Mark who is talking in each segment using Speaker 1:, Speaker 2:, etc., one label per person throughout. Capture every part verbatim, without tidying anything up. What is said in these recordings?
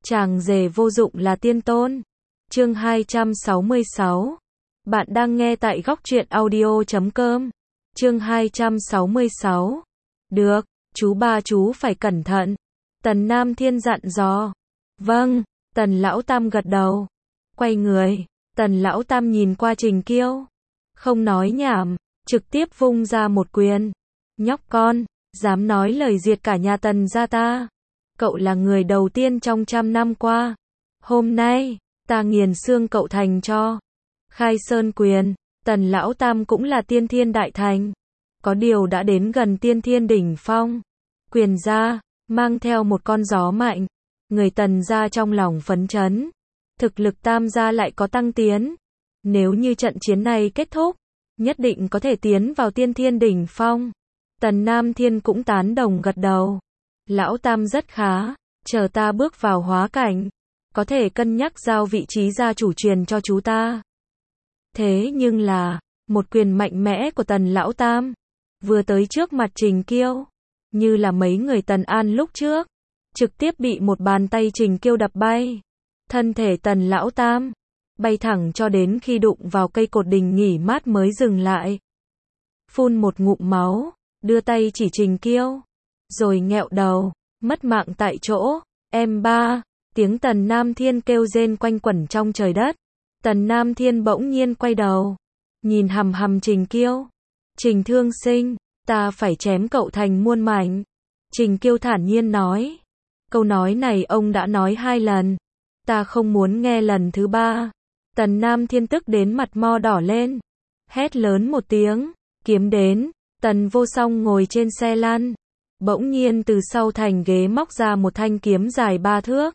Speaker 1: Chàng rể vô dụng là tiên tôn. Chương hai trăm sáu mươi sáu. Bạn đang nghe tại góc truyện audio chấm com. Chương hai trăm sáu mươi sáu. Được, chú ba chú phải cẩn thận. Tần Nam Thiên dặn dò. Vâng, Tần Lão Tam gật đầu. Quay người, Tần Lão Tam nhìn qua Trình Kiêu. Không nói nhảm, trực tiếp vung ra một quyền. Nhóc con, dám nói lời diệt cả nhà Tần gia ta. Cậu là người đầu tiên trong trăm năm qua. Hôm nay, ta nghiền xương cậu thành cho. Khai sơn quyền, Tần Lão Tam cũng là tiên thiên đại thành. Có điều đã đến gần tiên thiên đỉnh phong. Quyền ra, mang theo một con gió mạnh. Người Tần gia trong lòng phấn chấn. Thực lực Tam gia lại có tăng tiến. Nếu như trận chiến này kết thúc, nhất định có thể tiến vào tiên thiên đỉnh phong. Tần Nam Thiên cũng tán đồng gật đầu. Lão Tam rất khá, chờ ta bước vào hóa cảnh, có thể cân nhắc giao vị trí gia chủ truyền cho chú ta. Thế nhưng là, một quyền mạnh mẽ của Tần Lão Tam, vừa tới trước mặt Trình Kiêu, như là mấy người Tần An lúc trước, trực tiếp bị một bàn tay Trình Kiêu đập bay. Thân thể Tần Lão Tam, bay thẳng cho đến khi đụng vào cây cột đình nghỉ mát mới dừng lại. Phun một ngụm máu, đưa tay chỉ Trình Kiêu, rồi nghẹo đầu, mất mạng tại chỗ. Em ba, tiếng Tần Nam Thiên kêu rên quanh quẩn trong trời đất. Tần Nam Thiên bỗng nhiên quay đầu, nhìn hằm hằm Trình Kiêu. Trình Thương Sinh, ta phải chém cậu thành muôn mảnh. Trình Kiêu thản nhiên nói. Câu nói này ông đã nói hai lần. Ta không muốn nghe lần thứ ba. Tần Nam Thiên tức đến mặt mo đỏ lên. Hét lớn một tiếng, kiếm đến. Tần Vô Song ngồi trên xe lăn. Bỗng nhiên từ sau thành ghế móc ra một thanh kiếm dài ba thước.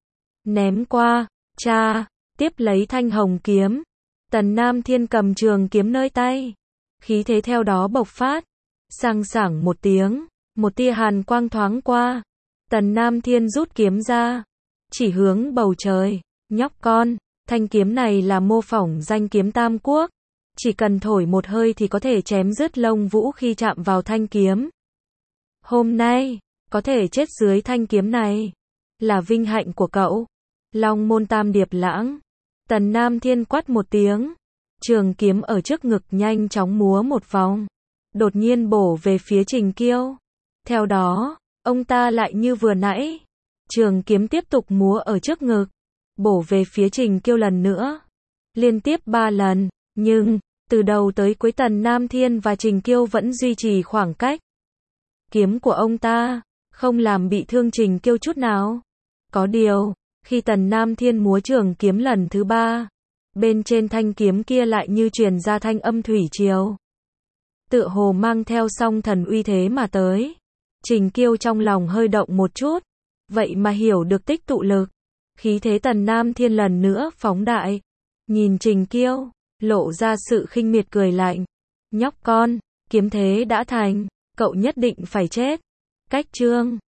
Speaker 1: Ném qua, cha, tiếp lấy thanh hồng kiếm. Tần Nam Thiên cầm trường kiếm nơi tay. Khí thế theo đó bộc phát. Sang sảng một tiếng, một tia hàn quang thoáng qua. Tần Nam Thiên rút kiếm ra, chỉ hướng bầu trời. Nhóc con, thanh kiếm này là mô phỏng danh kiếm Tam Quốc. Chỉ cần thổi một hơi thì có thể chém dứt lông vũ khi chạm vào thanh kiếm. Hôm nay, có thể chết dưới thanh kiếm này, là vinh hạnh của cậu. Long môn tam điệp lãng. Tần Nam Thiên quát một tiếng. Trường kiếm ở trước ngực nhanh chóng múa một vòng. Đột nhiên bổ về phía Trình Kiêu. Theo đó, ông ta lại như vừa nãy. Trường kiếm tiếp tục múa ở trước ngực. Bổ về phía Trình Kiêu lần nữa. Liên tiếp ba lần. Nhưng, từ đầu tới cuối Tần Nam Thiên và Trình Kiêu vẫn duy trì khoảng cách. Kiếm của ông ta, không làm bị thương Trình Kiêu chút nào. Có điều, khi Tần Nam Thiên múa trường kiếm lần thứ ba, bên trên thanh kiếm kia lại như truyền ra thanh âm thủy triều. Tựa hồ mang theo song thần uy thế mà tới. Trình Kiêu trong lòng hơi động một chút. Vậy mà hiểu được tích tụ lực. Khí thế Tần Nam Thiên lần nữa phóng đại. Nhìn Trình Kiêu, lộ ra sự khinh miệt cười lạnh. Nhóc con, kiếm thế đã thành. Cậu nhất định phải chết. Cách chương